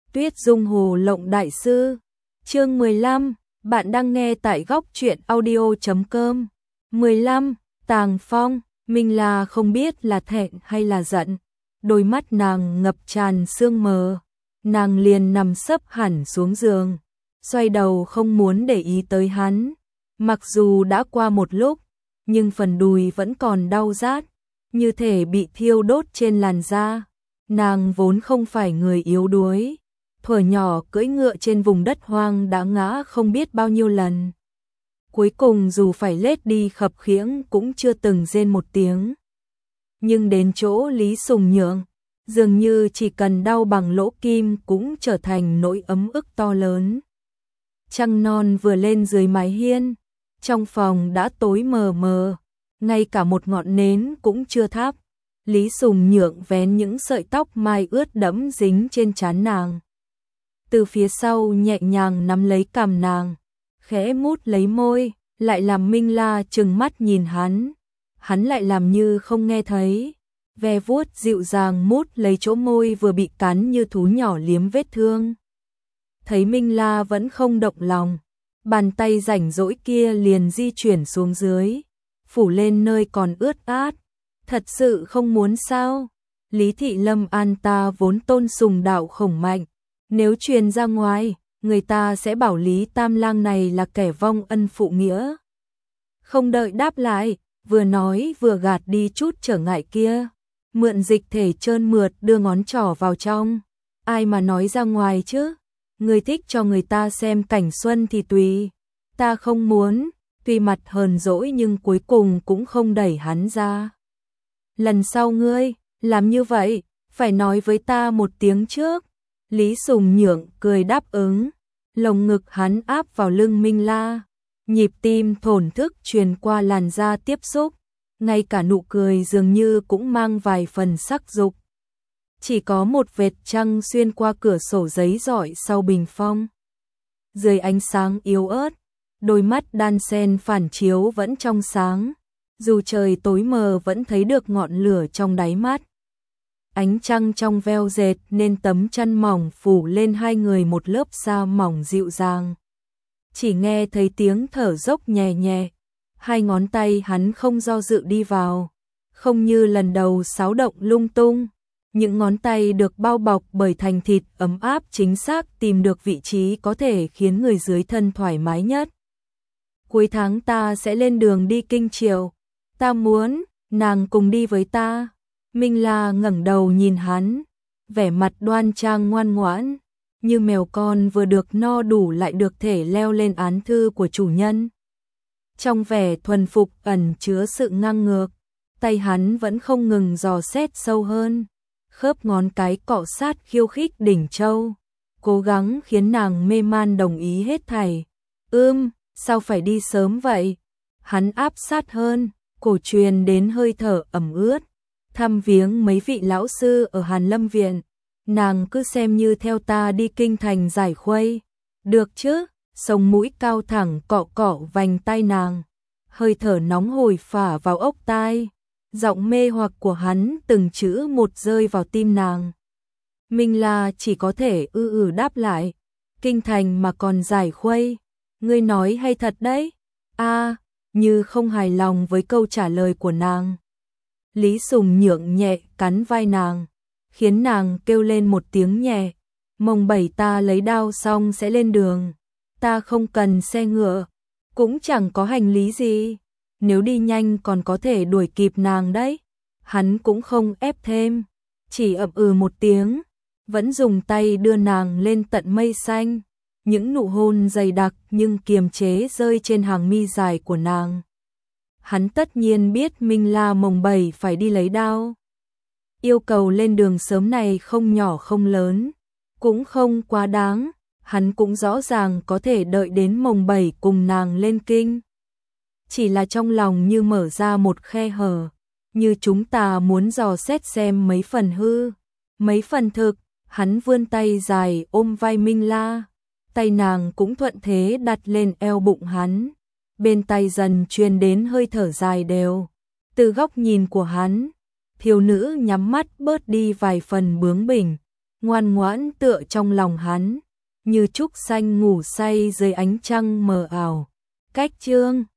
Tuyết Dung Hồ Lộng Đại Sư. Chương 15, bạn đang nghe tại góc truyện audio.com. 15, Tàng Phong. Minh La không biết là thẹn hay là giận, đôi mắt nàng ngập tràn sương mờ, nàng liền nằm sấp hẳn xuống giường, xoay đầu không muốn để ý tới hắn. Mặc dù đã qua một lúc, nhưng phần đùi vẫn còn đau rát, như thể bị thiêu đốt trên làn da. Nàng vốn không phải người yếu đuối, thuở nhỏ cưỡi ngựa trên vùng đất hoang đã ngã không biết bao nhiêu lần. Cuối cùng dù phải lết đi khập khiễng cũng chưa từng rên một tiếng. Nhưng đến chỗ Lý Sùng Nhượng, dường như chỉ cần đau bằng lỗ kim cũng trở thành nỗi ấm ức to lớn. Trăng non vừa lên dưới mái hiên, trong phòng đã tối mờ mờ, ngay cả một ngọn nến cũng chưa thắp. Lý Sùng Nhượng vén những sợi tóc mai ướt đẫm dính trên trán nàng, từ phía sau nhẹ nhàng nắm lấy cằm nàng, khẽ mút lấy môi, lại làm Minh La trừng mắt nhìn hắn. Hắn lại làm như không nghe thấy, ve vuốt dịu dàng mút lấy chỗ môi vừa bị cắn như thú nhỏ liếm vết thương. Thấy Minh La vẫn không động lòng, bàn tay rảnh rỗi kia liền di chuyển xuống dưới, phủ lên nơi còn ướt át. Thật sự không muốn sao? Lý Thị Lâm An ta vốn tôn sùng đạo khổng mạnh, nếu truyền ra ngoài, người ta sẽ bảo Lý Tam Lang này là kẻ vong ân phụ nghĩa. Không đợi đáp lại, vừa nói vừa gạt đi chút trở ngại kia, mượn dịch thể trơn mượt đưa ngón trỏ vào trong. Ai mà nói ra ngoài chứ? Người thích cho người ta xem cảnh xuân thì tùy, ta không muốn. Tuy mặt hờn dỗi nhưng cuối cùng cũng không đẩy hắn ra. Lần sau ngươi làm như vậy, phải nói với ta một tiếng trước. Lý Sùng Nhượng cười đáp ứng, lồng ngực hắn áp vào lưng Minh La, nhịp tim thổn thức truyền qua làn da tiếp xúc, ngay cả nụ cười dường như cũng mang vài phần sắc dục. Chỉ có một vệt trăng xuyên qua cửa sổ giấy rọi sau bình phong. Dưới ánh sáng yếu ớt, đôi mắt đan sen phản chiếu vẫn trong sáng, dù trời tối mờ vẫn thấy được ngọn lửa trong đáy mắt. Ánh trăng trong veo dệt nên tấm chăn mỏng phủ lên hai người một lớp sa mỏng dịu dàng. Chỉ nghe thấy tiếng thở dốc nhẹ nhẹ, hai ngón tay hắn không do dự đi vào, không như lần đầu xáo động lung tung. Những ngón tay được bao bọc bởi thành thịt ấm áp chính xác tìm được vị trí có thể khiến người dưới thân thoải mái nhất. Cuối tháng ta sẽ lên đường đi Kinh Triều, ta muốn nàng cùng đi với ta. Minh La ngẩng đầu nhìn hắn, vẻ mặt đoan trang ngoan ngoãn, như mèo con vừa được no đủ lại được thể leo lên án thư của chủ nhân. Trong vẻ thuần phục ẩn chứa sự ngang ngược, tay hắn vẫn không ngừng dò xét sâu hơn, khớp ngón cái cọ sát khiêu khích đỉnh châu, cố gắng khiến nàng mê man đồng ý hết thảy. Sao phải đi sớm vậy? Hắn áp sát hơn, cổ truyền đến hơi thở ẩm ướt. Thăm viếng mấy vị lão sư ở Hàn Lâm Viện, nàng cứ xem như theo ta đi kinh thành giải khuây. Được chứ? Sống mũi cao thẳng cọ cọ vành tai nàng, hơi thở nóng hổi phả vào ốc tai. Giọng mê hoặc của hắn từng chữ một rơi vào tim nàng. Minh La chỉ có thể đáp lại. Kinh thành mà còn giải khuây, ngươi nói hay thật đấy? Như không hài lòng với câu trả lời của nàng. Lý Sùng Nhượng nhẹ cắn vai nàng, khiến nàng kêu lên một tiếng nhẹ. Mồng 7 ta lấy đao xong sẽ lên đường, ta không cần xe ngựa, cũng chẳng có hành lý gì. Nếu đi nhanh còn có thể đuổi kịp nàng đấy. Hắn cũng không ép thêm, chỉ một tiếng, vẫn dùng tay đưa nàng lên tận mây xanh. Những nụ hôn dày đặc nhưng kiềm chế rơi trên hàng mi dài của nàng. Hắn tất nhiên biết Minh La mồng 7 phải đi lấy đao. Yêu cầu lên đường sớm này không nhỏ không lớn, cũng không quá đáng. Hắn cũng rõ ràng có thể đợi đến mồng 7 cùng nàng lên kinh. Chỉ là trong lòng như mở ra một khe hở, như chúng ta muốn dò xét xem mấy phần hư, mấy phần thực. Hắn vươn tay dài ôm vai Minh La, tay nàng cũng thuận thế đặt lên eo bụng hắn. Bên tai dần truyền đến hơi thở dài đều. Từ góc nhìn của hắn, thiếu nữ nhắm mắt bớt đi vài phần bướng bỉnh, ngoan ngoãn tựa trong lòng hắn, như trúc xanh ngủ say dưới ánh trăng mờ ảo. Cách chương